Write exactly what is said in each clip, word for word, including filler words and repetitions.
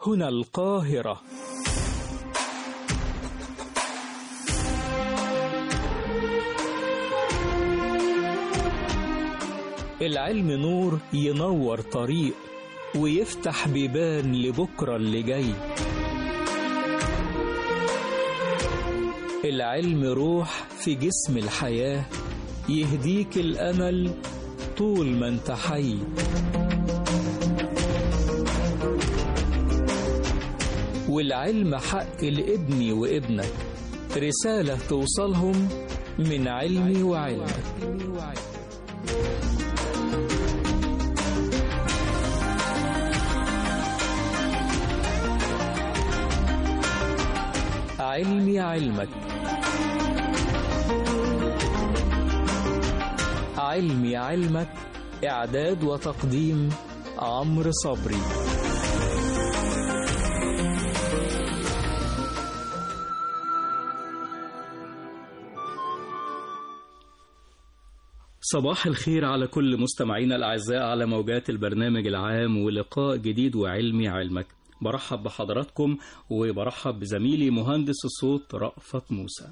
هنا القاهرة. العلم نور ينور طريق ويفتح بيبان لبكرة اللي جاي. العلم روح في جسم الحياة يهديك الأمل طول ما انت حي. والعلم حق لابني وابنك، رسالة توصلهم من علمي وعلمك. علمي علمك، علمي علمك. إعداد وتقديم عمرو صبري. صباح الخير على كل مستمعينا الأعزاء على موجات البرنامج العام، ولقاء جديد وعلمي علمك. برحب بحضراتكم وبرحب بزميلي مهندس الصوت رأفت موسى.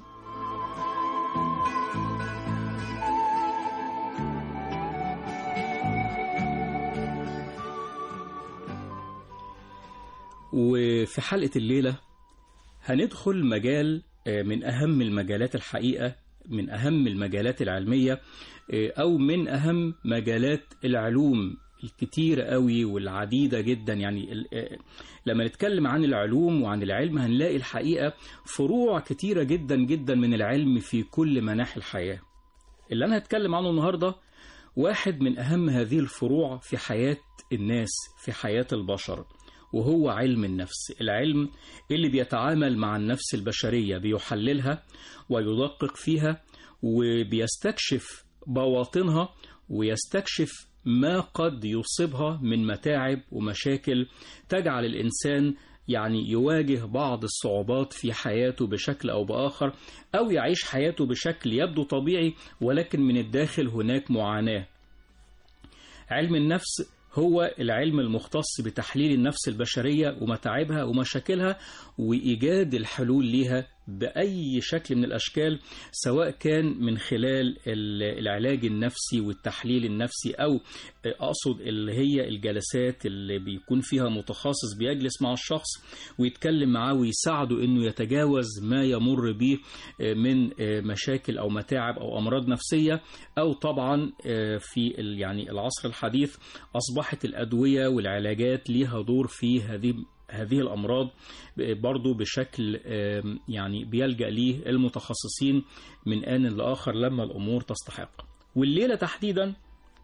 وفي حلقة الليلة هندخل مجال من أهم المجالات الحقيقة، من أهم المجالات العلمية، أو من أهم مجالات العلوم الكتيرة قوي والعديدة جدا. يعني لما نتكلم عن العلوم وعن العلم هنلاقي الحقيقة فروع كتيرة جدا جدا من العلم في كل مناحي الحياة. اللي أنا هتكلم عنه النهاردة واحد من أهم هذه الفروع في حياة الناس، في حياة البشر، وهو علم النفس. العلم اللي بيتعامل مع النفس البشرية، بيحللها ويدقق فيها وبيستكشف بواطنها ويستكشف ما قد يصيبها من متاعب ومشاكل تجعل الإنسان يعني يواجه بعض الصعوبات في حياته بشكل أو بآخر، أو يعيش حياته بشكل يبدو طبيعي ولكن من الداخل هناك معاناة. علم النفس هو العلم المختص بتحليل النفس البشرية ومتاعبها ومشاكلها وإيجاد الحلول لها بأي شكل من الأشكال، سواء كان من خلال العلاج النفسي والتحليل النفسي، أو أقصد اللي هي الجلسات اللي بيكون فيها متخصص بيجلس مع الشخص ويتكلم معاه ويساعده إنه يتجاوز ما يمر به من مشاكل أو متاعب أو أمراض نفسية. أو طبعا في يعني العصر الحديث أصبحت الأدوية والعلاجات لها دور في هذه هذه الأمراض برضو بشكل يعني بيلجأ ليه المتخصصين من آن لآخر لما الأمور تستحق. والليلة تحديدا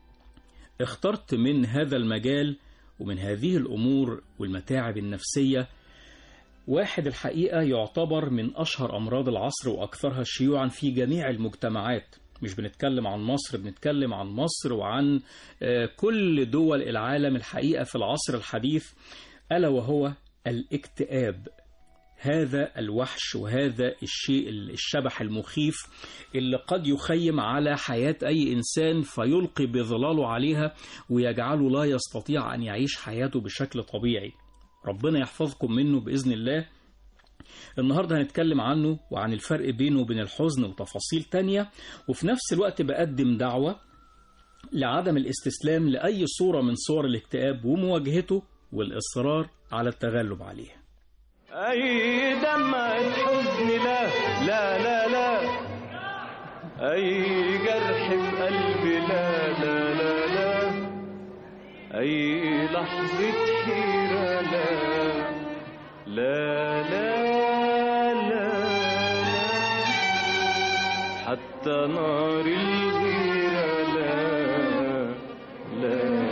اخترت من هذا المجال ومن هذه الأمور والمتاعب النفسية واحد الحقيقة يعتبر من أشهر أمراض العصر وأكثرها شيوعا في جميع المجتمعات. مش بنتكلم عن مصر، بنتكلم عن مصر وعن كل دول العالم الحقيقة في العصر الحديث، ألا وهو الاكتئاب. هذا الوحش وهذا الشيء الشبح المخيف اللي قد يخيم على حياة أي إنسان فيلقي بظلاله عليها ويجعله لا يستطيع أن يعيش حياته بشكل طبيعي. ربنا يحفظكم منه بإذن الله. النهاردة هنتكلم عنه وعن الفرق بينه وبين الحزن وتفاصيل تانية، وفي نفس الوقت بقدم دعوة لعدم الاستسلام لأي صورة من صور الاكتئاب ومواجهته والإصرار على التغلب عليه. أي دمعة حزن لا لا لا لا، أي جرح في قلبي لا لا لا لا، أي لحظة حيرة لا لا لا لا، حتى نار الغيرة لا لا.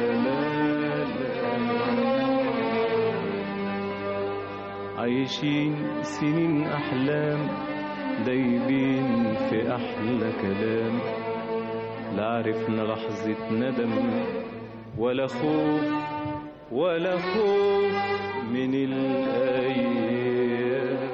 عايشين سنين أحلام دايبين في أحلى كلام، لا عرفنا لحظة ندم ولا خوف ولا خوف من الأيام.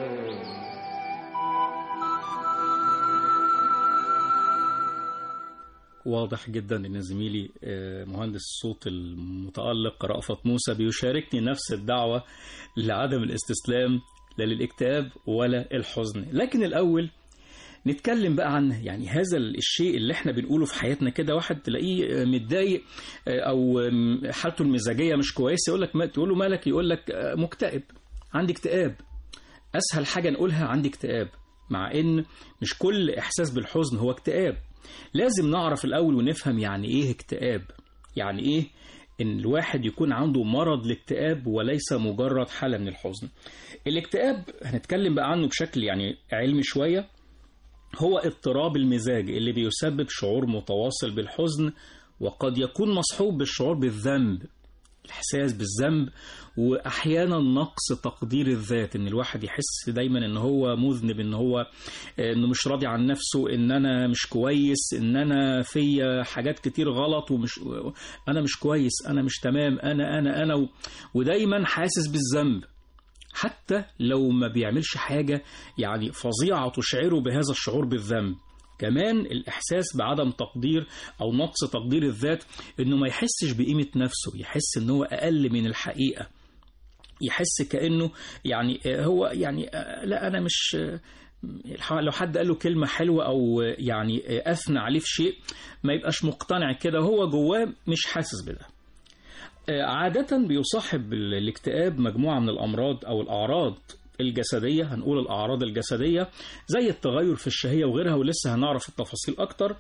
واضح جدا ان زميلي مهندس الصوت المتألق رأفت موسى بيشاركني نفس الدعوة لعدم الاستسلام لا للاكتئاب ولا الحزن. لكن الأول نتكلم بقى عن يعني هذا الشيء اللي احنا بنقوله في حياتنا كده. واحد تلاقيه متضايق او حالته المزاجية مش كويسة، يقول لك ما تقول له مالك، يقول لك مكتئب، عندي اكتئاب. اسهل حاجة نقولها عندي اكتئاب، مع ان مش كل احساس بالحزن هو اكتئاب. لازم نعرف الاول ونفهم يعني ايه اكتئاب، يعني ايه ان الواحد يكون عنده مرض الاكتئاب وليس مجرد حالة من الحزن. الاكتئاب هنتكلم بقى عنه بشكل يعني علمي شوية، هو اضطراب المزاج اللي بيسبب شعور متواصل بالحزن، وقد يكون مصحوب بالشعور بالذنب، الإحساس بالذنب، وأحيانا نقص تقدير الذات، إن الواحد يحس دايما إن هو مذنب، إن هو إنه مش راضي عن نفسه، إن أنا مش كويس، إن أنا في حاجات كتير غلط، ومش أنا مش كويس، أنا مش تمام، أنا أنا أنا ودايما حاسس بالذنب حتى لو ما بيعملش حاجة يعني فظيعة تشعره بهذا الشعور بالذنب. كمان الإحساس بعدم تقدير أو نقص تقدير الذات، إنه ما يحسش بقيمة نفسه، يحس إنه هو أقل من الحقيقة، يحس كأنه يعني هو يعني لا أنا مش، لو حد قال له كلمة حلوة أو يعني أثنى عليه في شيء ما يبقاش مقتنع كده، هو جواه مش حاسس بده. عادة بيصاحب الاكتئاب مجموعة من الأمراض أو الأعراض الجسدية، هنقول الأعراض الجسدية زي التغير في الشهية وغيرها، ولسه هنعرف التفاصيل أكتر.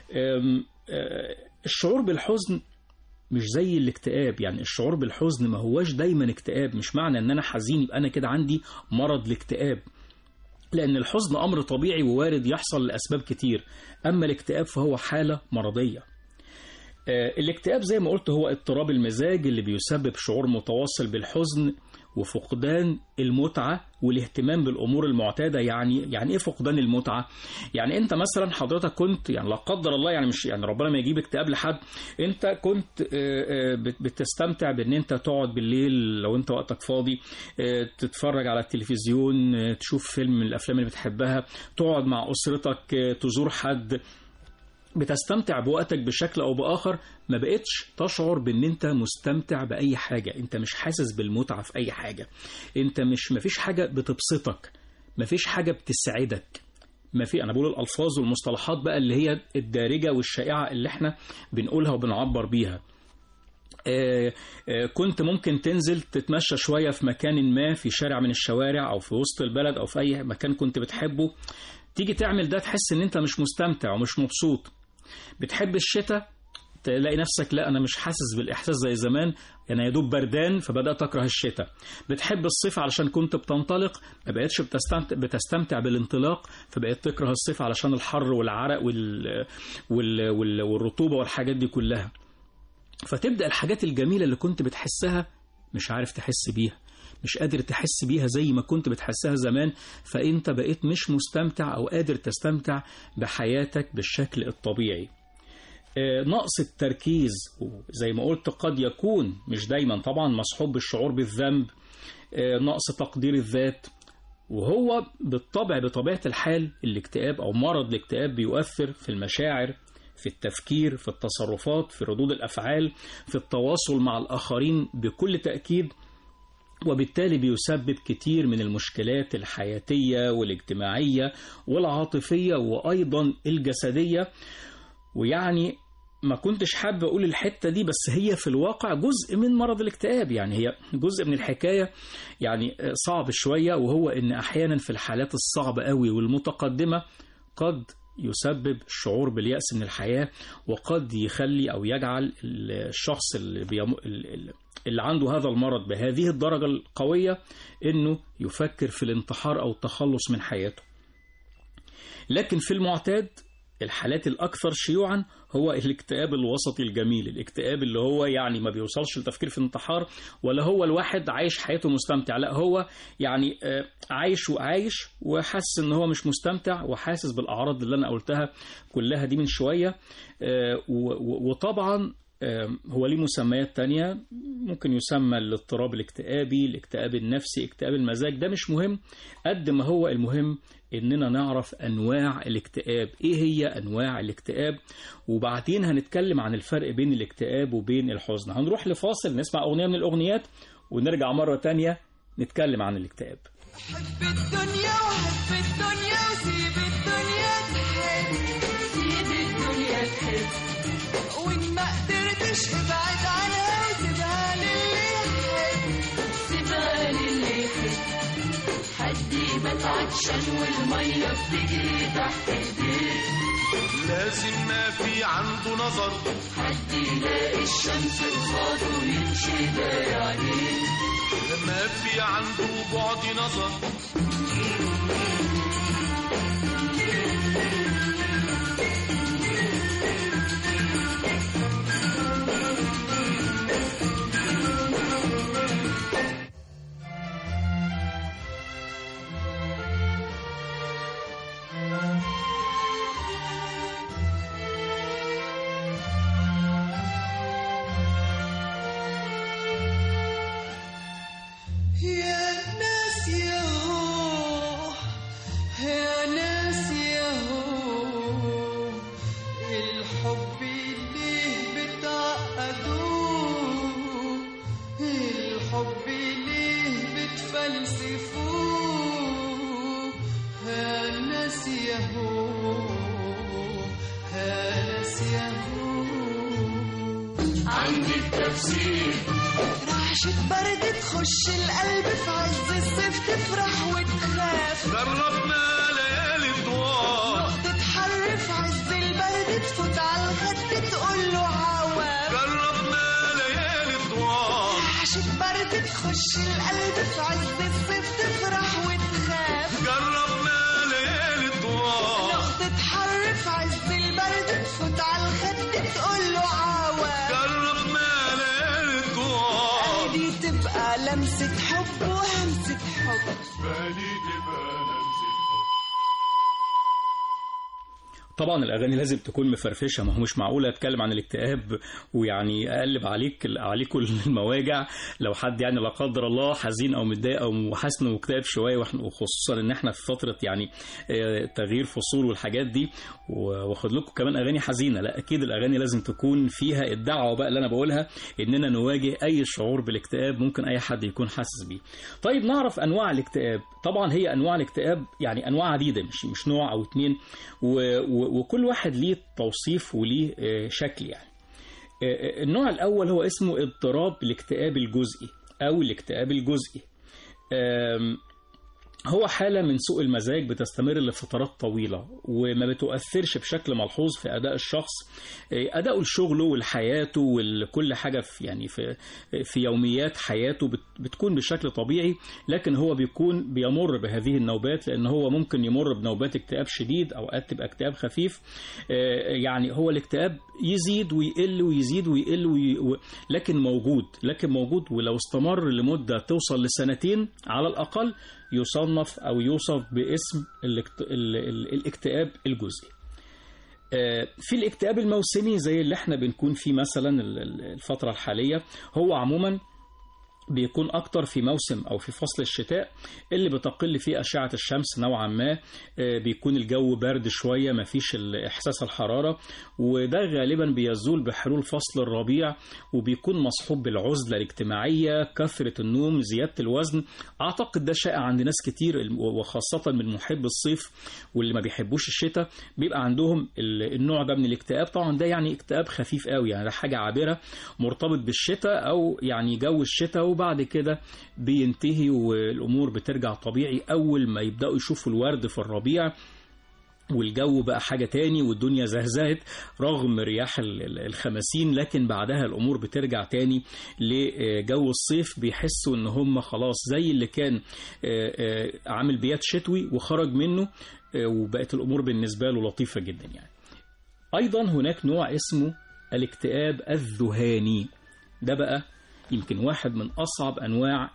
الشعور بالحزن مش زي الاكتئاب، يعني الشعور بالحزن ما هواش دايما اكتئاب، مش معنى أن أنا حزين يبقى أنا كده عندي مرض الاكتئاب، لأن الحزن أمر طبيعي ووارد يحصل لأسباب كتير، أما الاكتئاب فهو حالة مرضية. الاكتئاب زي ما قلت هو اضطراب المزاج اللي بيسبب شعور متواصل بالحزن وفقدان المتعة والاهتمام بالأمور المعتادة. يعني يعني إيه فقدان المتعة؟ يعني أنت مثلا حضرتك كنت يعني لا قدر الله، يعني مش يعني ربنا ما يجيب اكتئاب لحد، أنت كنت بتستمتع بأن أنت تقعد بالليل لو أنت وقتك فاضي تتفرج على التلفزيون، تشوف فيلم من الأفلام اللي بتحبها، تقعد مع أسرتك، تزور حد، بتستمتع بوقتك بشكل أو بآخر. ما بقتش تشعر بأن أنت مستمتع بأي حاجة، أنت مش حاسس بالمتعة في أي حاجة، أنت مش مفيش حاجة بتبسطك، مفيش حاجة بتسعدك، ما في. أنا بقول الألفاظ والمصطلحات بقى اللي هي الدارجة والشائعة اللي احنا بنقولها وبنعبر بيها. آه آه كنت ممكن تنزل تتمشى شوية في مكان ما، في شارع من الشوارع أو في وسط البلد أو في أي مكان كنت بتحبه، تيجي تعمل ده تحس ان انت مش مستمتع ومش مبسوط. بتحب الشتاء، تلاقي نفسك لا انا مش حاسس بالاحساس زي زمان، انا يا دوب بردان فبدات اكره الشتاء. بتحب الصيف علشان كنت بتنطلق، ما بقتش بتستمتع بتستمتع بالانطلاق، فبقيت تكره الصيف علشان الحر والعرق وال... وال... وال... والرطوبه والحاجات دي كلها. فتبدا الحاجات الجميله اللي كنت بتحسها مش عارف تحس بيها، مش قادر تحس بيها زي ما كنت بتحسها زمان، فأنت بقيت مش مستمتع أو قادر تستمتع بحياتك بالشكل الطبيعي. نقص التركيز زي ما قلت قد يكون مش دايما طبعا مصحوب بالشعور بالذنب، نقص تقدير الذات، وهو بالطبع بطبيعة الحال الاكتئاب أو مرض الاكتئاب بيؤثر في المشاعر، في التفكير، في التصرفات، في ردود الأفعال، في التواصل مع الآخرين بكل تأكيد، وبالتالي بيسبب كتير من المشكلات الحياتية والاجتماعية والعاطفية وأيضا الجسدية. ويعني ما كنتش حابب أقول الحتة دي، بس هي في الواقع جزء من مرض الاكتئاب، يعني هي جزء من الحكاية، يعني صعب شوية، وهو إن أحيانا في الحالات الصعبة قوي والمتقدمة قد يسبب الشعور باليأس من الحياة، وقد يخلي أو يجعل الشخص اللي, بيم... اللي عنده هذا المرض بهذه الدرجة القوية إنه يفكر في الانتحار أو التخلص من حياته. لكن في المعتاد الحالات الأكثر شيوعا هو الاكتئاب الوسطي الجميل، الاكتئاب اللي هو يعني ما بيوصلش لتفكير في الانتحار، ولا هو الواحد عايش حياته مستمتع، لا هو يعني عايش وعايش وحاسس ان هو مش مستمتع، وحاسس بالأعراض اللي أنا قلتها كلها دي من شوية. وطبعا هو ليه مسميات تانية، ممكن يسمى الاضطراب الاكتئابي، الاكتئاب النفسي، اكتئاب المزاج، ده مش مهم قد ما هو المهم إننا نعرف أنواع الاكتئاب، إيه هي أنواع الاكتئاب، وبعدين هنتكلم عن الفرق بين الاكتئاب وبين الحزن. هنروح لفاصل نسمع أغنية من الأغنيات ونرجع مرة تانية نتكلم عن الاكتئاب. حب الدنيا وحب الدنيا وسيب الدنيا تحب، سيب الدنيا تحب، وإن ما قدرتش ابعد عنها وسيبها للي يحب، سيبها للي يحب. حد يبات عطشان والمية بتجري تحت ايديه، لازم ما في عنده نظر، حد يلاقي الشمس قصاده ويمشي داير عليه، ما في عنده بعد نظر. رعشة برد تخش القلب في عز الصيف تفرح وتخاف، جربنا ليالي طوال، نقطة حر في عز البرد تفوت على الخد تقول له عواف، جربنا ليالي طوال، رعشة برد تخش القلب في عز الصيف تفرح وتخاف، جربنا ليالي طوال، نقطة حر في عز البرد تفوت على الخد تقول له عواف، جربنا ليالي طوال، دي تبقى لمسة حب وهمسة حب، بالي تبقى لمسة حب. طبعا الأغاني لازم تكون مفرفشة، ما هو مش معقول أتكلم عن الاكتئاب ويعني أقلب عليك عليكم المواجع لو حد يعني لا قدر الله حزين أو متضايق أو حاسس إنه مكتئب شوية، وخصوصا إن إحنا في فترة يعني تغيير فصول والحاجات دي، واخد لكم كمان أغاني حزينة. لا، أكيد الأغاني لازم تكون فيها الدعوة بقى اللي أنا بقولها إننا نواجه أي شعور بالاكتئاب ممكن أي حد يكون حاسس بيه. طيب نعرف أنواع الاكتئاب. طبعا هي أنواع الاكتئاب يعني أنواع عديدة، مش مش نوع أو اتنين، و وكل واحد ليه توصيف وليه شكل. يعني النوع الأول هو اسمه اضطراب الاكتئاب الجزئي أو الاكتئاب الجزئي. هو حالة من سوء المزاج بتستمر لفترات طويلة وما بتؤثرش بشكل ملحوظ في أداء الشخص، أداء لشغله ولحياته وكل حاجة في يعني في في يوميات حياته بتكون بشكل طبيعي، لكن هو بيكون بيمر بهذه النوبات لأن هو ممكن يمر بنوبات اكتئاب شديد أو تبقى اكتئاب خفيف. يعني هو الاكتئاب يزيد ويقل ويزيد ويقل وي... لكن موجود لكن موجود ولو استمر لمدة توصل لسنتين على الأقل يصنف أو يوصف باسم الاكتئاب الجزئي. في الاكتئاب الموسمي زي اللي احنا بنكون فيه مثلا الفترة الحالية، هو عموما بيكون أكتر في موسم أو في فصل الشتاء اللي بتقل فيه أشعة الشمس نوعا ما، بيكون الجو برد شوية، مفيش إحساس الحرارة، وده غالبا بيزول بحلول فصل الربيع، وبيكون مصحوب بالعزلة الاجتماعية، كثرة النوم، زيادة الوزن. أعتقد ده شائع عند ناس كتير، وخاصة من محب الصيف واللي ما بيحبوش الشتاء بيبقى عندهم النوع ده من الاكتئاب. طبعا ده يعني اكتئاب خفيف قوي، يعني ده حاجة عابرة مرتبط بالشتاء أو يعني جو الشتاء، وبعد كده بينتهي والأمور بترجع طبيعي أول ما يبدأوا يشوفوا الورد في الربيع والجو بقى حاجة تاني والدنيا زهزهت رغم رياح الخمسين، لكن بعدها الأمور بترجع تاني لجو الصيف. بيحسوا إن هم خلاص زي اللي كان عامل بيات شتوي وخرج منه، وبقت الأمور بالنسبة له لطيفة جدا. يعني أيضا هناك نوع اسمه الاكتئاب الذهاني، ده بقى يمكن واحد من أصعب أنواع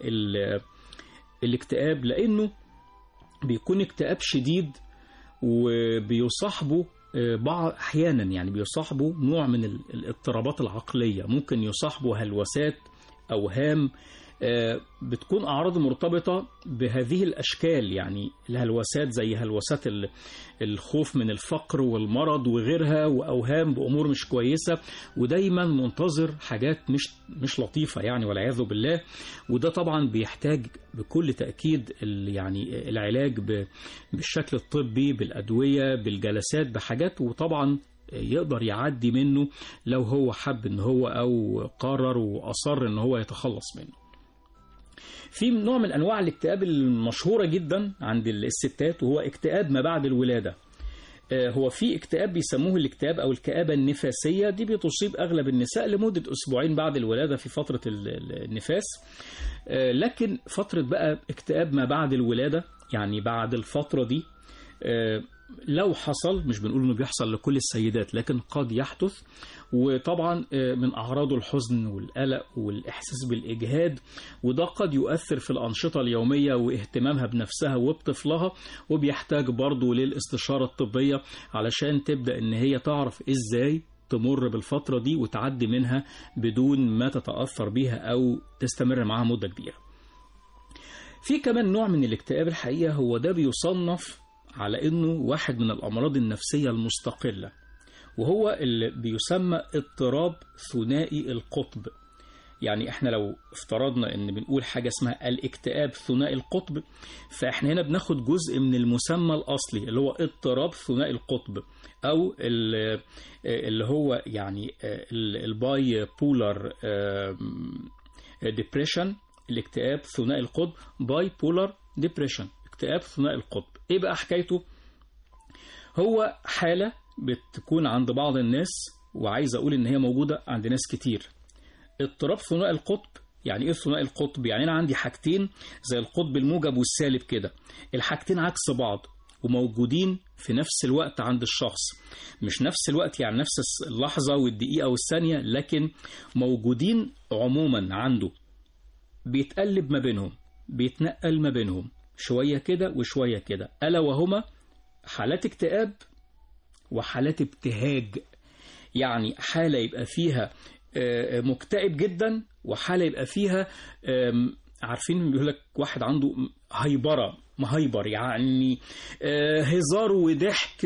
الاكتئاب، لأنه بيكون اكتئاب شديد وبيصاحبه بعض أحيانا يعني بيصاحبوا نوع من الاضطرابات العقلية، ممكن يصاحبوا هلوسات، أوهام، بتكون أعراض مرتبطة بهذه الأشكال. يعني الهلوسات زي هلوسات الخوف من الفقر والمرض وغيرها، وأوهام بأمور مش كويسة، ودايما منتظر حاجات مش مش لطيفة يعني والعياذ بالله. وده طبعا بيحتاج بكل تأكيد يعني العلاج بالشكل الطبي، بالأدوية، بالجلسات، بحاجات، وطبعا يقدر يعدي منه لو هو حب ان هو او قرر واصر ان هو يتخلص منه. في نوع من انواع الاكتئاب المشهورة جدا عند الستات، وهو اكتئاب ما بعد الولادة. هو في اكتئاب بيسموه الاكتئاب او الكآبة النفاسية، دي بتصيب اغلب النساء لمدة اسبوعين بعد الولادة في فترة النفاس. لكن فترة بقى اكتئاب ما بعد الولادة، يعني بعد الفترة دي لو حصل، مش بنقول انه بيحصل لكل السيدات لكن قد يحدث، وطبعا من أعراضه الحزن والقلق والإحساس بالإجهاد، وده قد يؤثر في الأنشطة اليومية واهتمامها بنفسها وبطفلها، وبيحتاج برضو للاستشارة الطبية علشان تبدأ إن هي تعرف إزاي تمر بالفترة دي وتعدي منها بدون ما تتأثر بيها أو تستمر معها مدة كبيرة. في كمان نوع من الاكتئاب الحقيقة، هو ده بيصنف على إنه واحد من الأمراض النفسية المستقلة، وهو اللي بيسمى اضطراب ثنائي القطب. يعني احنا لو افترضنا ان بنقول حاجة اسمها الاكتئاب ثنائي القطب، فاحنا هنا بناخد جزء من المسمى الأصلي اللي هو اضطراب ثنائي القطب، او اللي هو يعني الباي بولار ديبريشن، الاكتئاب ثنائي القطب، باي بولار ديبريشن، اكتئاب ثنائي القطب. ايه بقى حكايته؟ هو حالة بتكون عند بعض الناس، وعايز أقول إن هي موجودة عند ناس كتير. اضطراب ثنائي القطب يعني إيه ثنائي القطب؟ يعني أنا عندي حاجتين زي القطب الموجب والسالب كده، الحاجتين عكس بعض وموجودين في نفس الوقت عند الشخص، مش نفس الوقت يعني نفس اللحظة والدقيقة والثانية، لكن موجودين عموما عنده، بيتقلب ما بينهم، بيتنقل ما بينهم شوية كده وشوية كده، ألا وهما حالات اكتئاب وحالات ابتهاج. يعني حالة يبقى فيها مكتئب جدا، وحالة يبقى فيها عارفين بيقول لك واحد عنده هايبرة مهايبر، يعني هزار وضحك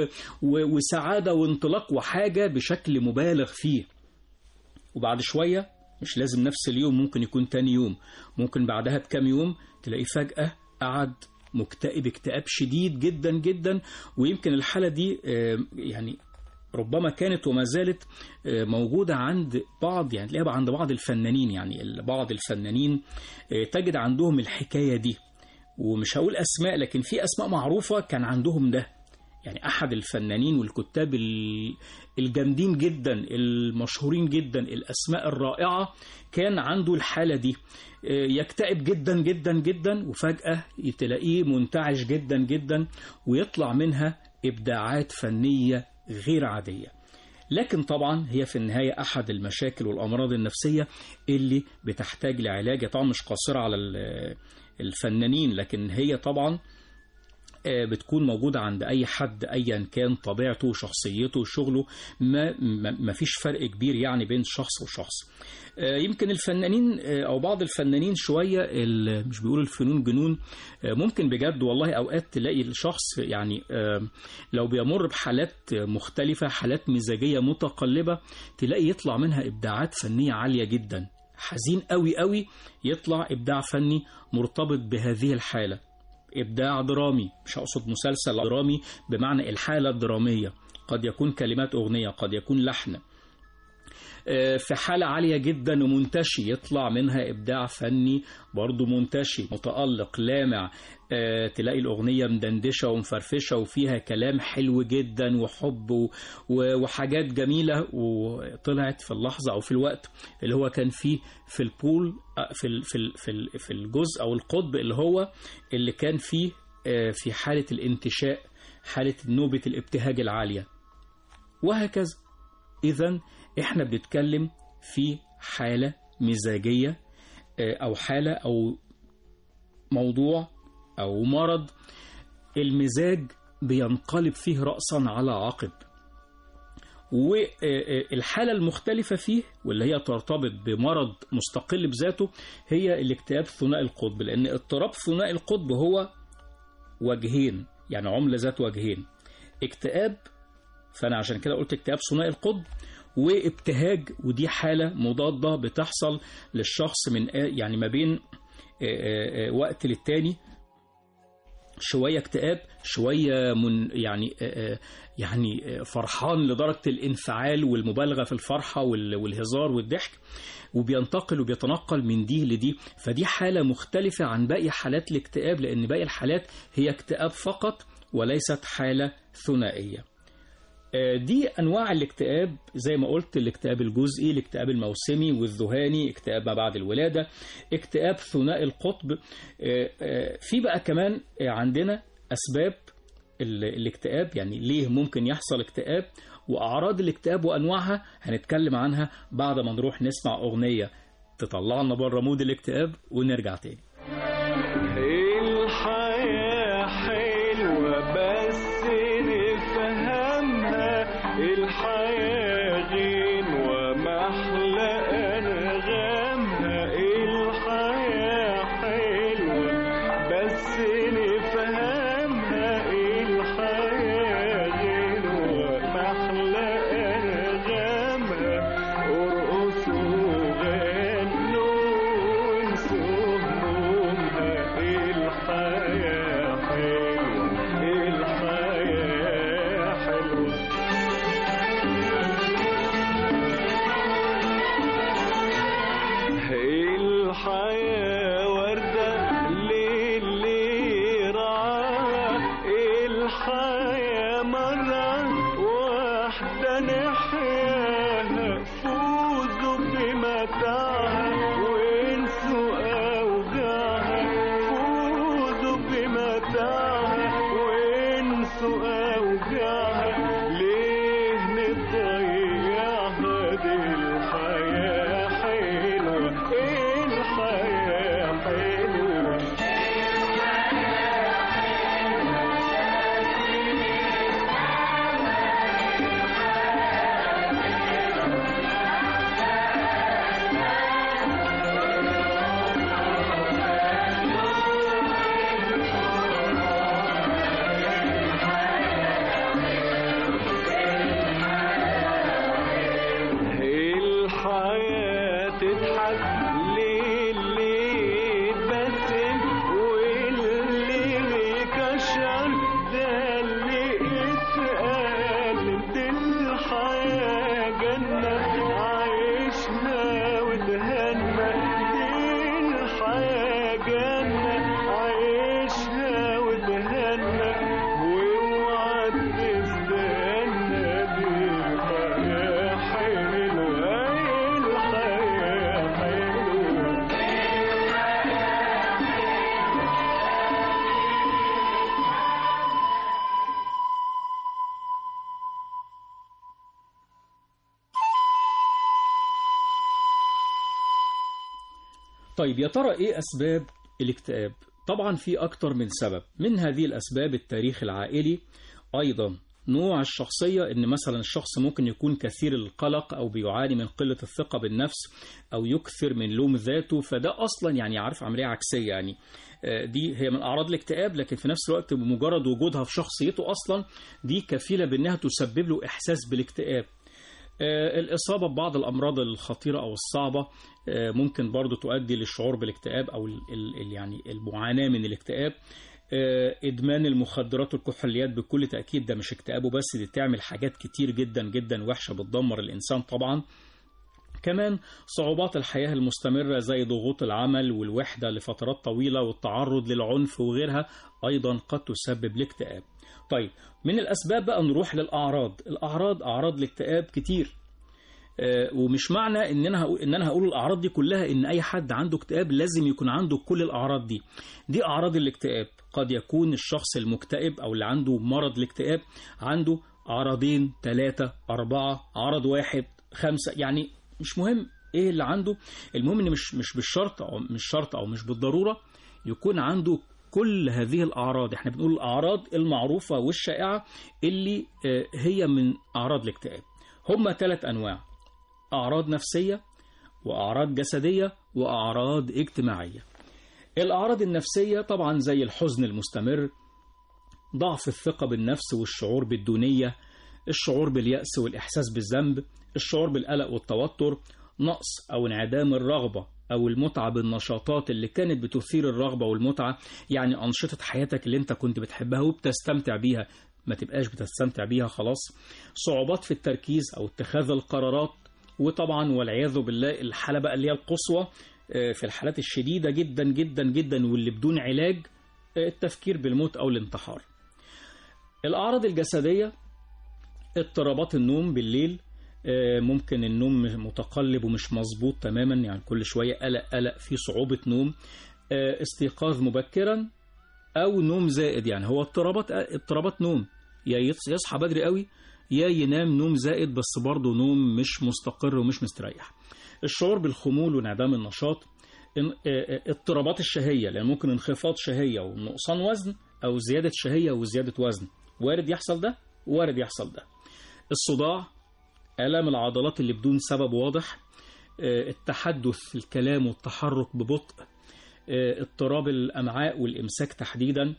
وسعادة وانطلاق وحاجة بشكل مبالغ فيه. وبعد شوية، مش لازم نفس اليوم، ممكن يكون تاني يوم، ممكن بعدها بكام يوم تلاقيه فجأة قعد مكتئب اكتئاب شديد جدا جدا. ويمكن الحالة دي يعني ربما كانت وما زالت موجودة عند بعض، يعني تلاقيها عند بعض الفنانين، يعني بعض الفنانين تجد عندهم الحكاية دي، ومش هقول أسماء لكن في أسماء معروفة كان عندهم ده. يعني أحد الفنانين والكتاب الجامدين جدا المشهورين جدا الأسماء الرائعة كان عنده الحالة دي، يكتئب جدا جدا جدا وفجأة تلاقيه منتعش جدا جدا، ويطلع منها إبداعات فنية غير عادية. لكن طبعا هي في النهاية أحد المشاكل والأمراض النفسية اللي بتحتاج لعلاج، طبعا مش قاصرة على الفنانين، لكن هي طبعا بتكون موجودة عند أي حد أيا كان طبيعته شخصيته شغله، ما, ما فيش فرق كبير يعني بين شخص وشخص. يمكن الفنانين أو بعض الفنانين شوية مش بيقولوا الفنون جنون، ممكن بجد والله أوقات تلاقي الشخص يعني لو بيمر بحالات مختلفة، حالات مزاجية متقلبة، تلاقي يطلع منها إبداعات فنية عالية جدا. حزين قوي قوي يطلع إبداع فني مرتبط بهذه الحالة، إبداع درامي، مش هقصد مسلسل درامي بمعنى الحالة الدرامية، قد يكون كلمات أغنية، قد يكون لحن، في حالة عالية جدا ومنتشي يطلع منها إبداع فني برضو منتشي متألق لامع، تلاقي الأغنية مدندشة ومفرفشة وفيها كلام حلو جدا وحب وحاجات جميلة، وطلعت في اللحظة أو في الوقت اللي هو كان فيه في البول في في في الجزء أو القطب اللي هو اللي كان فيه في حالة الانتشاء، حالة نوبة الابتهاج العالية، وهكذا. إذن إحنا بنتكلم في حالة مزاجية أو حالة أو موضوع أو مرض المزاج بينقلب فيه رأسا على عقب. والحالة المختلفة فيه واللي هي ترتبط بمرض مستقل بذاته هي الاكتئاب ثنائي القطب، لأن اضطراب ثنائي القطب هو وجهين، يعني عملة ذات وجهين، اكتئاب، فأنا عشان كده قلت اكتئاب ثنائي القطب، وابتهاج، ودي حالة مضادة بتحصل للشخص من يعني ما بين وقت للتاني، شوية اكتئاب، شوية من يعني يعني فرحان لدرجة الانفعال والمبالغة في الفرحة والهزار والضحك، وبينتقل وبيتنقل من دي لدي. فدي حالة مختلفة عن باقي حالات الاكتئاب، لأن باقي الحالات هي اكتئاب فقط وليست حالة ثنائية. دي أنواع الاكتئاب زي ما قلت: الاكتئاب الجزئي، الاكتئاب الموسمي والذهاني، اكتئاب ما بعد الولادة، اكتئاب ثنائي القطب. في بقى كمان عندنا أسباب الاكتئاب، يعني ليه ممكن يحصل اكتئاب، وأعراض الاكتئاب وأنواعها هنتكلم عنها بعد ما نروح نسمع أغنية تطلعنا بره مود الاكتئاب ونرجع تاني. الحياة حلوة بس الحياة غنوة محلى أنغامها، الحياة حلوة بس نفهمها، الحياة غنوة محلى أنغامها، ارقصوا وغنوا وانسوا همومها، الحياة حلوة الحياة حلوة. الحياة وردة للي رعاها، الحياة مرة واحدة نحياها، فوزوا بمتاعها وانسوا أوجاعها، فوزوا بمتاعها وانسوا أوجاعها، ليه نضيعها؟ دي الحياة حلوة الحياة حلوة. الحياة تضحك للي يتبسم، واللي يكشر ده اللي يتألم، دي الحياة جنة عايشها وتهنى، دي الحياة جنة عايشها وتهنى، واوعى تستنى، دي الحياة حلوة الحياة حلوة. طيب يا ترى ايه اسباب الاكتئاب؟ طبعا في اكتر من سبب. من هذه الاسباب التاريخ العائلي، ايضا نوع الشخصية، ان مثلا الشخص ممكن يكون كثير القلق او بيعاني من قلة الثقة بالنفس او يكثر من لوم ذاته، فده اصلا يعني عارف عملية عكسية، يعني دي هي من اعراض الاكتئاب، لكن في نفس الوقت بمجرد وجودها في شخصيته اصلا دي كفيلة بانها تسبب له احساس بالاكتئاب. الإصابة ببعض الأمراض الخطيرة أو الصعبة ممكن برضو تؤدي للشعور بالاكتئاب أو يعني المعاناة من الاكتئاب. إدمان المخدرات والكحوليات بكل تأكيد ده مش اكتئابه بس، دي تعمل حاجات كتير جدا جدا وحشة بتدمر الإنسان طبعا. كمان صعوبات الحياة المستمرة زي ضغوط العمل والوحدة لفترات طويلة والتعرض للعنف وغيرها أيضا قد تسبب الاكتئاب. طيب من الأسباب بقى نروح للأعراض. الأعراض أعراض الاكتئاب كتير، آه ومش معنى إن أنا هقول إن أنا هقول الأعراض دي كلها إن أي حد عنده اكتئاب لازم يكون عنده كل الأعراض دي. دي أعراض الاكتئاب. قد يكون الشخص المكتئب أو اللي عنده مرض الاكتئاب عنده عرضين، ثلاثة، أربعة، عرض واحد، خمسة، يعني مش مهم إيه اللي عنده، المهم إن مش مش بالشرط أو مش شرط أو مش بالضرورة يكون عنده كل هذه الأعراض، احنا بنقول الأعراض المعروفة والشائعة اللي هي من أعراض الاكتئاب. هم ثلاث أنواع: أعراض نفسية وأعراض جسدية وأعراض اجتماعية. الأعراض النفسية طبعا زي الحزن المستمر، ضعف الثقة بالنفس والشعور بالدونية، الشعور باليأس والإحساس بالذنب، الشعور بالقلق والتوتر، نقص أو انعدام الرغبة أو المتعة بالنشاطات اللي كانت بتثير الرغبة والمتعة، يعني أنشطة حياتك اللي أنت كنت بتحبها وبتستمتع بيها ما تبقاش بتستمتع بيها خلاص، صعوبات في التركيز أو اتخاذ القرارات، وطبعا والعياذ بالله الحالة بقى اللي هي القصوى في الحالات الشديدة جدا جدا جدا واللي بدون علاج، التفكير بالموت أو الانتحار. الأعراض الجسدية: اضطرابات النوم بالليل، ممكن النوم متقلب ومش مظبوط تماما، يعني كل شوية قلق قلق في صعوبة نوم، استيقاظ مبكرا أو نوم زائد، يعني هو اضطرابات اضطرابات نوم، يا يصحى بدري قوي يا ينام نوم زائد بس برضه نوم مش مستقر ومش مستريح. الشعور بالخمول وانعدام النشاط، اضطرابات الشهية، لأن ممكن انخفاض شهية ونقصان وزن أو زيادة شهية وزيادة وزن، وارد يحصل ده وارد يحصل ده. الصداع، آلام العضلات اللي بدون سبب واضح، التحدث، الكلام والتحرك ببطء، اضطراب الأمعاء والإمساك تحديدا،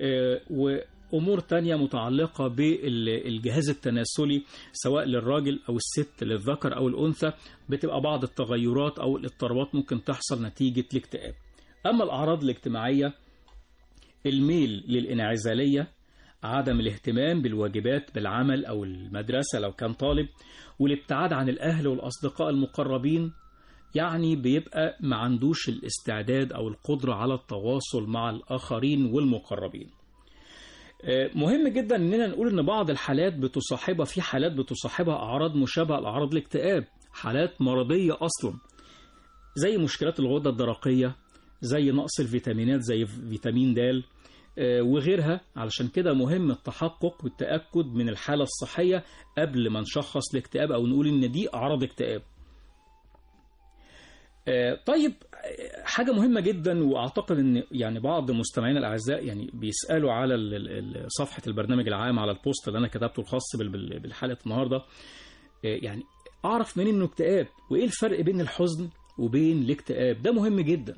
وأمور تانية متعلقة بالجهاز التناسلي سواء للراجل أو الست، للذكر أو الأنثى، بتبقى بعض التغيرات أو الاضطرابات ممكن تحصل نتيجة الاكتئاب. أما الأعراض الاجتماعية: الميل للانعزالية، عدم الاهتمام بالواجبات بالعمل أو المدرسة لو كان طالب، والابتعاد عن الأهل والأصدقاء المقربين، يعني بيبقى ما عندوش الاستعداد أو القدرة على التواصل مع الآخرين والمقربين. مهم جدا أننا نقول أن بعض الحالات بتصاحبها في حالات بتصاحبها أعراض مشابهة لأعراض الاكتئاب، حالات مرضية أصلا، زي مشكلات الغدة الدرقية، زي نقص الفيتامينات زي فيتامين د وغيرها. علشان كده مهم التحقق والتأكد من الحالة الصحية قبل ما نشخص الاكتئاب أو نقول إن دي أعراض اكتئاب. طيب، حاجة مهمة جدا، وأعتقد إن يعني بعض مستمعينا الأعزاء يعني بيسألوا على صفحة البرنامج العام على البوست اللي أنا كتبته الخاص بالحلقة النهاردة، يعني أعرف منين إنه اكتئاب وإيه الفرق بين الحزن وبين الاكتئاب. ده مهم جدا.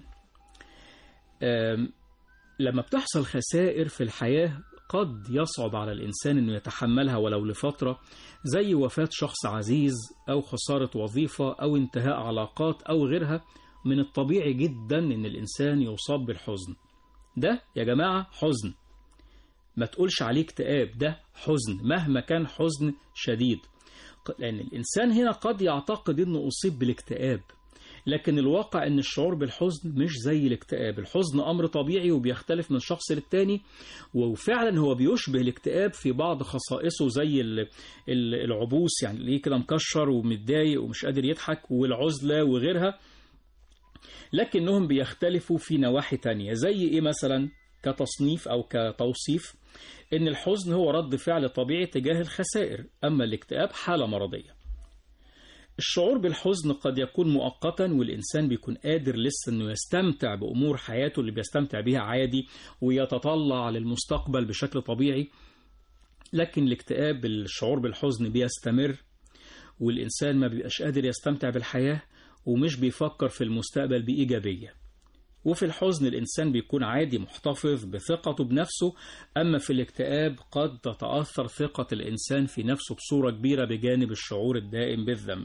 لما بتحصل خسائر في الحياة قد يصعب على الإنسان أنه يتحملها ولو لفترة، زي وفاة شخص عزيز أو خسارة وظيفة أو انتهاء علاقات أو غيرها. من الطبيعي جدا أن الإنسان يصاب بالحزن. ده يا جماعة حزن، ما تقولش عليه اكتئاب، ده حزن مهما كان حزن شديد، لأن الإنسان هنا قد يعتقد أنه أصيب بالاكتئاب، لكن الواقع ان الشعور بالحزن مش زي الاكتئاب. الحزن امر طبيعي وبيختلف من شخص للتاني، وفعلا هو بيشبه الاكتئاب في بعض خصائصه زي العبوس، يعني ليه كده مكشر ومتضايق ومش قادر يضحك، والعزلة وغيرها، لكنهم بيختلفوا في نواحي تانية. زي ايه مثلا كتصنيف او كتوصيف؟ ان الحزن هو رد فعل طبيعي تجاه الخسائر، اما الاكتئاب حالة مرضية. الشعور بالحزن قد يكون مؤقتا والإنسان بيكون قادر لسه أنه يستمتع بأمور حياته اللي بيستمتع بها عادي ويتطلع للمستقبل بشكل طبيعي، لكن الاكتئاب الشعور بالحزن بيستمر والإنسان ما بيبقاش قادر يستمتع بالحياة ومش بيفكر في المستقبل بإيجابية. وفي الحزن الإنسان بيكون عادي محتفظ بثقته بنفسه، أما في الاكتئاب قد تتأثر ثقة الإنسان في نفسه بصورة كبيرة بجانب الشعور الدائم بالذنب.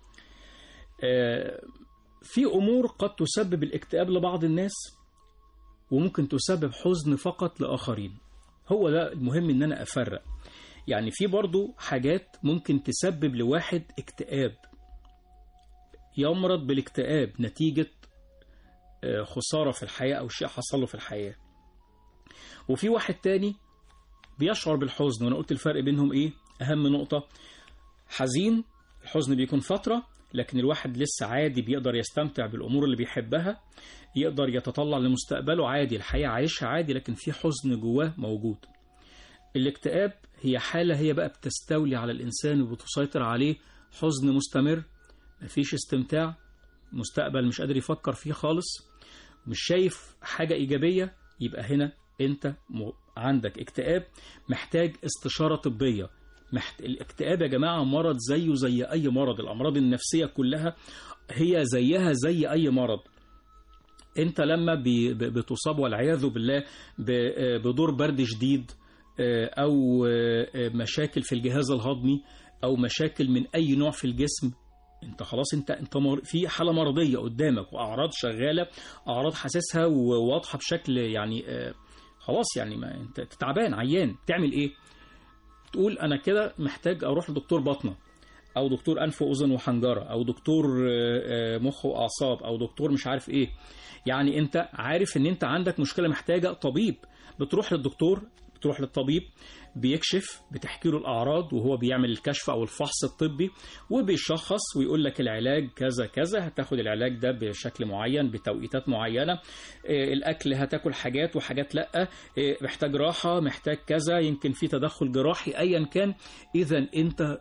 في أمور قد تسبب الاكتئاب لبعض الناس وممكن تسبب حزن فقط لآخرين. هو ده المهم إن أنا أفرق، يعني في برضو حاجات ممكن تسبب لواحد اكتئاب، يمرض بالاكتئاب نتيجة خسارة في الحياة أو شيء حصل له في الحياة، وفي واحد تاني بيشعر بالحزن. وأنا قلت الفرق بينهم إيه؟ أهم نقطة، حزين الحزن بيكون فترة، لكن الواحد لسه عادي بيقدر يستمتع بالأمور اللي بيحبها، يقدر يتطلع لمستقبله عادي، الحياة عايشها عادي، لكن في حزن جواه موجود. الاكتئاب هي حالة هي بقى بتستولي على الإنسان وبتسيطر عليه، حزن مستمر، مفيش استمتاع، مستقبل مش قادر يفكر فيه خالص، مش شايف حاجة إيجابية، يبقى هنا أنت عندك اكتئاب محتاج استشارة طبية. محت... الاكتئاب يا جماعة مرض زيه زي أي مرض. الأمراض النفسية كلها هي زيها زي أي مرض. أنت لما بي... بتصاب والعياذ بالله بدور برد شديد أو مشاكل في الجهاز الهضمي أو مشاكل من أي نوع في الجسم، انت خلاص انت انت في حاله مرضيه قدامك واعراض شغاله، اعراض حاسسها وواضحه بشكل يعني خلاص يعني ما انت تعبان عيان. تعمل ايه؟ تقول انا كده محتاج اروح لدكتور باطنه او دكتور انف واذن وحنجره او دكتور مخ واعصاب او دكتور مش عارف ايه. يعني انت عارف ان انت عندك مشكله محتاجه طبيب، بتروح للدكتور، بتروح للطبيب، بيكشف، بتحكي له الأعراض وهو بيعمل الكشف أو الفحص الطبي وبيشخص ويقول لك العلاج كذا كذا، هتاخد العلاج ده بشكل معين بتوقيتات معينة، الأكل هتاكل حاجات وحاجات لأ، محتاج راحة، محتاج كذا، يمكن في تدخل جراحي، أيا كان. إذا أنت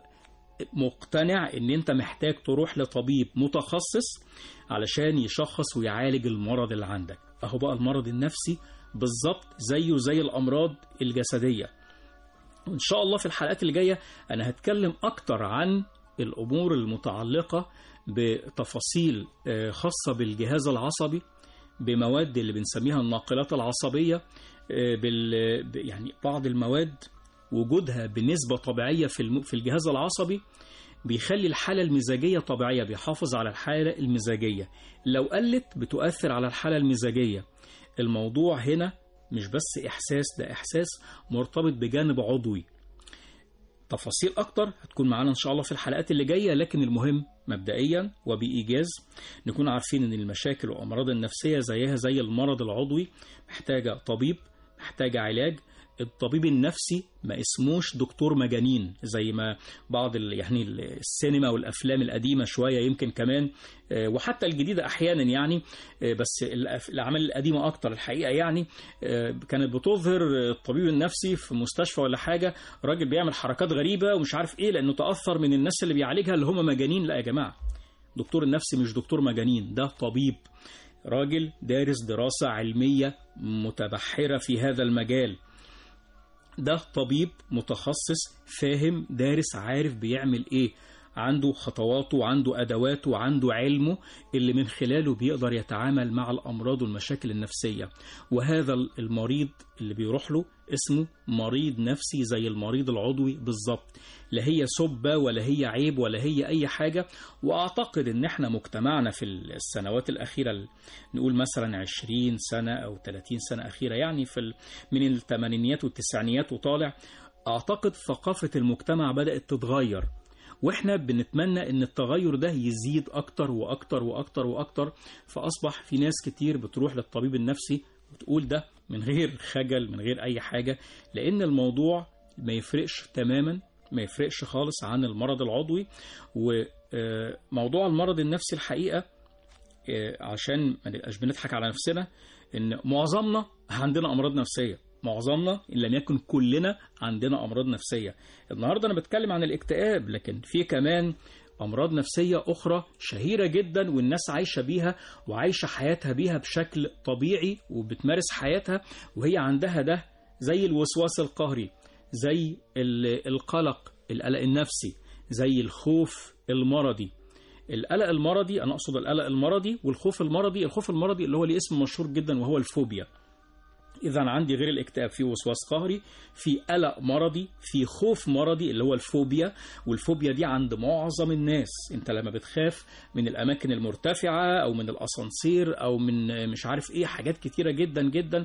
مقتنع أن أنت محتاج تروح لطبيب متخصص علشان يشخص ويعالج المرض اللي عندك. أهو بقى المرض النفسي بالظبط زيه زي الأمراض الجسدية. وإن شاء الله في الحلقات اللي جاية أنا هتكلم أكتر عن الأمور المتعلقة بتفاصيل خاصة بالجهاز العصبي، بمواد اللي بنسميها الناقلات العصبية، بال يعني بعض المواد وجودها بنسبة طبيعية في في الجهاز العصبي بيخلي الحالة المزاجية طبيعية، بيحافظ على الحالة المزاجية. لو قلت بتؤثر على الحالة المزاجية. الموضوع هنا مش بس إحساس، ده إحساس مرتبط بجانب عضوي. تفاصيل أكتر هتكون معانا إن شاء الله في الحلقات اللي جاية، لكن المهم مبدئيا وبإيجاز نكون عارفين إن المشاكل والأمراض النفسية زيها زي المرض العضوي، محتاجة طبيب، محتاجة علاج. الطبيب النفسي ما اسموش دكتور مجانين زي ما بعض يعني السينما والأفلام القديمة شوية يمكن كمان، وحتى الجديدة أحيانا يعني، بس الأعمال القديمة أكتر الحقيقة يعني كانت بتظهر الطبيب النفسي في مستشفى ولا حاجة راجل بيعمل حركات غريبة ومش عارف إيه لأنه تأثر من الناس اللي بيعالجها اللي هم مجانين. لا يا جماعة، دكتور النفسي مش دكتور مجانين، ده طبيب، راجل دارس دراسة علمية متبحرة في هذا المجال، ده طبيب متخصص فاهم دارس عارف بيعمل ايه، عنده خطواته وعنده أدواته وعنده علمه اللي من خلاله بيقدر يتعامل مع الأمراض والمشاكل النفسية. وهذا المريض اللي بيروح له اسمه مريض نفسي زي المريض العضوي بالظبط، لا هي سبة ولا هي عيب ولا هي أي حاجة. وأعتقد إن احنا مجتمعنا في السنوات الأخيرة، نقول مثلا عشرين سنة أو ثلاثين سنة أخيرة يعني في من الثمانينيات والتسعينيات وطالع، أعتقد ثقافة المجتمع بدأت تتغير، واحنا بنتمنى ان التغير ده يزيد اكتر واكتر واكتر واكتر. فاصبح في ناس كتير بتروح للطبيب النفسي وتقول ده من غير خجل من غير اي حاجة، لان الموضوع ما يفرقش تماما، ما يفرقش خالص عن المرض العضوي. وموضوع المرض النفسي الحقيقة عشان ما نبقاش بنضحك على نفسنا ان معظمنا عندنا امراض نفسية، معظمنا إن لم يكن كلنا عندنا أمراض نفسية. النهاردة أنا بتكلم عن الاكتئاب، لكن في كمان أمراض نفسية أخرى شهيرة جدا والناس عايشة بيها وعايشة حياتها بيها بشكل طبيعي وبتمارس حياتها وهي عندها ده، زي الوسواس القهري، زي القلق، القلق النفسي، زي الخوف المرضي. القلق المرضي، أنا أقصد القلق المرضي والخوف المرضي. الخوف المرضي اللي هو ليه اسم مشهور جدا وهو الفوبيا. إذا عندي غير الاكتئاب في وسواس قهري، في قلق مرضي، في خوف مرضي اللي هو الفوبيا. والفوبيا دي عند معظم الناس. انت لما بتخاف من الأماكن المرتفعة أو من الأسانسير أو من مش عارف إيه، حاجات كتيرة جدا جدا،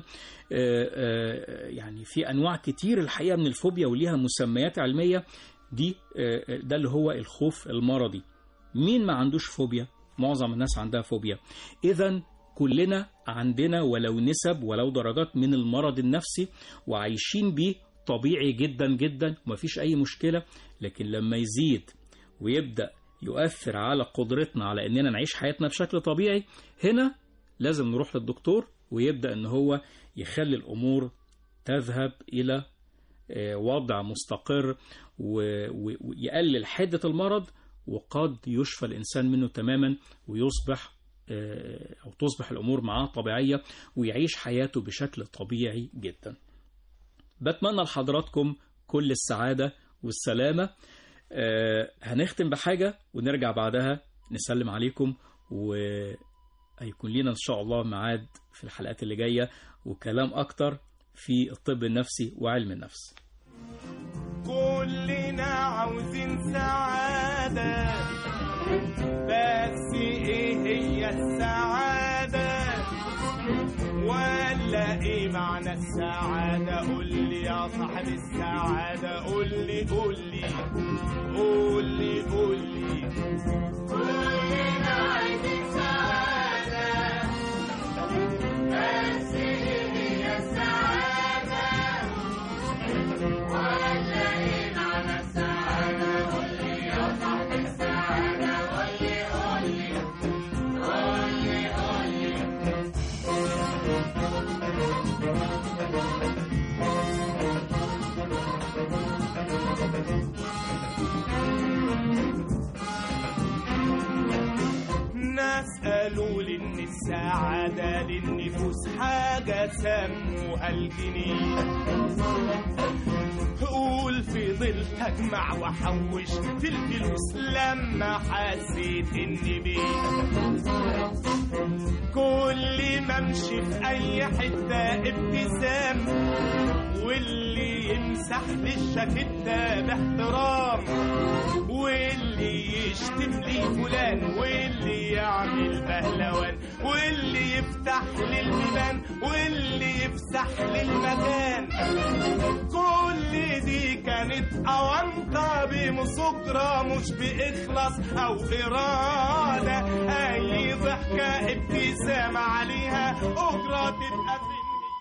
يعني في أنواع كتير الحقيقة من الفوبيا وليها مسميات علمية. دي ده اللي هو الخوف المرضي. مين ما عندوش فوبيا؟ معظم الناس عندها فوبيا. إذن كلنا عندنا ولو نسب ولو درجات من المرض النفسي وعايشين بيه طبيعي جدا جدا ومفيش أي مشكلة. لكن لما يزيد ويبدأ يؤثر على قدرتنا على أننا نعيش حياتنا بشكل طبيعي، هنا لازم نروح للدكتور ويبدأ أن هو يخلي الأمور تذهب إلى وضع مستقر ويقلل حدة المرض، وقد يشفى الإنسان منه تماما ويصبح أو تصبح الأمور معاه طبيعية ويعيش حياته بشكل طبيعي جدا. بتمنى لحضراتكم كل السعادة والسلامة. هنختم بحاجة ونرجع بعدها نسلم عليكم، وهيكون لنا إن شاء الله ميعاد في الحلقات اللي جاية وكلام أكتر في الطب النفسي وعلم النفس. كلنا عاوزين سعادة، بس ايه هي السعادة؟ ولا ايه معنى السعادة؟ قول لي يا صاحب السعادة، قول لي قول لي قول لي قول لي. كلنا عايزين سعادة، بس ايه هي السعادة؟ ولا ايه معنى السعادة؟ قول لي يا صاحب السعادة، قول لي قول لي قول لي قول لي. ناس قالوا لي ان السعادة للنفوس حاجة سموها الجنيه، قول فضلت اجمع واحوش في الفلوس لما حسيت اني بيه كل ما امشي في اي حته ابتسام، واللي يمسح لي الشاكيته باحترام، واللي يشتم لي فلان، واللي يعمل بهلوان، واللي يفتح لي البيبان، واللي يفسح لي المكان. كل دي كانت أونطة بمسكرة مش بإخلاص أو إرادة، أي ضحكة ابتسامة عليها أجرة تبقى في.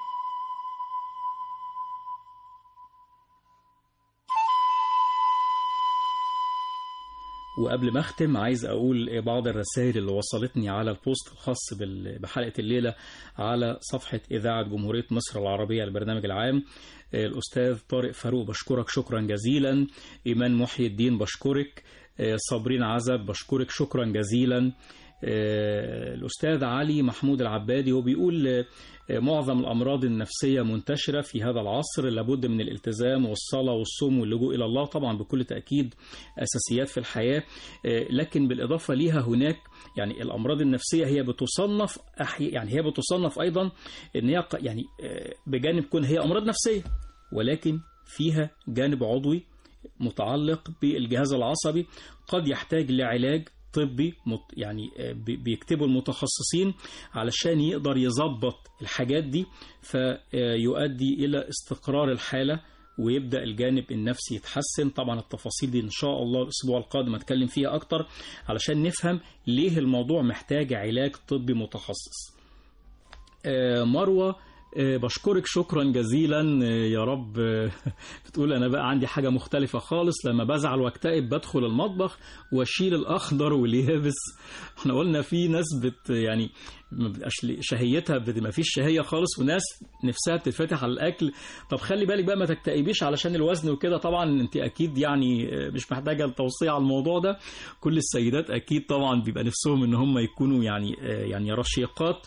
وقبل ما اختم عايز اقول بعض الرسائل اللي وصلتني على البوست الخاص بحلقة الليلة على صفحة إذاعة جمهورية مصر العربية البرنامج العام. الأستاذ طارق فاروق بشكرك شكرا جزيلا. إيمان محي الدين بشكرك. صابرين عزب بشكرك شكرا جزيلا. الأستاذ علي محمود العبادي هو بيقول معظم الأمراض النفسية منتشرة في هذا العصر، لابد من الالتزام والصلاة والصوم واللجوء إلى الله، طبعا بكل تأكيد أساسيات في الحياة، لكن بالإضافة ليها هناك يعني الأمراض النفسية هي بتصنف يعني هي بتصنف أيضا إن هي يعني بجانب كون هي أمراض نفسية، ولكن فيها جانب عضوي متعلق بالجهاز العصبي قد يحتاج لعلاج طبي يعني بيكتبوا المتخصصين علشان يقدر يضبط الحاجات دي فيؤدي إلى استقرار الحالة ويبدأ الجانب النفسي يتحسن. طبعا التفاصيل دي إن شاء الله الأسبوع القادم أتكلم فيها أكتر علشان نفهم ليه الموضوع محتاج علاج طبي متخصص. مروة بشكرك شكرا جزيلا. يا رب بتقول أنا بقى عندي حاجة مختلفة خالص، لما بزعل واكتئب بدخل المطبخ واشيل الأخضر واليابس. احنا قلنا في ناس بت يعني ما بتبقاش شهيتها ما فيش شهية خالص، وناس نفسها بتتفتح على الأكل. طب خلي بالك بقى ما تكتئبيش علشان الوزن وكده، طبعا انت أكيد يعني مش محتاجة التوصية على الموضوع ده، كل السيدات أكيد طبعا بيبقى نفسهم ان هم يكونوا يعني يعني رشيقات،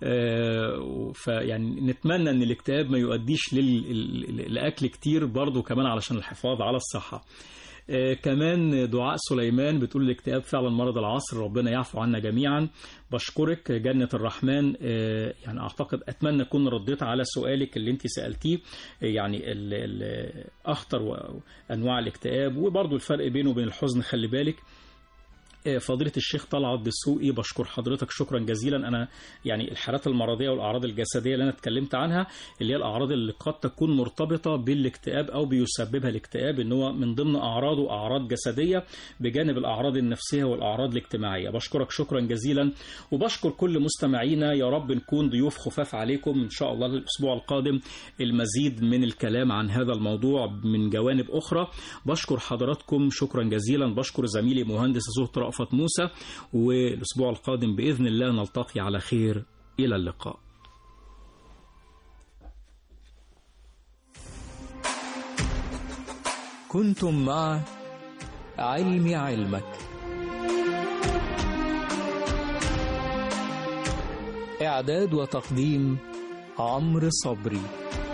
فيعني نتمنى ان الاكتئاب ما يؤديش للأكل كتير برضو كمان علشان الحفاظ على الصحة. آه كمان دعاء سليمان بتقول الاكتئاب فعلا مرض العصر، ربنا يعفو عنا جميعا. بشكرك جنة الرحمن. آه يعني أعتقد أتمنى أكون رديت على سؤالك اللي انت سألتيه، آه يعني أخطر أنواع الاكتئاب وبرضو الفرق بينه وبين الحزن. خلي بالك فضيلة الشيخ طلعت دسوقي بشكر حضرتك شكرا جزيلا. أنا يعني الحالات المرضية والأعراض الجسدية اللي أنا اتكلمت عنها اللي هي الأعراض اللي قد تكون مرتبطة بالاكتئاب أو بيسببها الاكتئاب، إن هو من ضمن أعراضه أعراض جسدية بجانب الأعراض النفسية والأعراض الاجتماعية. بشكرك شكرا جزيلا، وبشكر كل مستمعينا. يا رب نكون ضيوف خفاف عليكم إن شاء الله الأسبوع القادم المزيد من الكلام عن هذا الموضوع من جوانب أخرى. بشكر حضراتكم شكرا جزيلا. بشكر زميلي مهندس صوت رأفت موسى، والأسبوع القادم بإذن الله نلتقي على خير. إلى اللقاء. كنتم مع علمي علمك إعداد وتقديم عمرو صبري.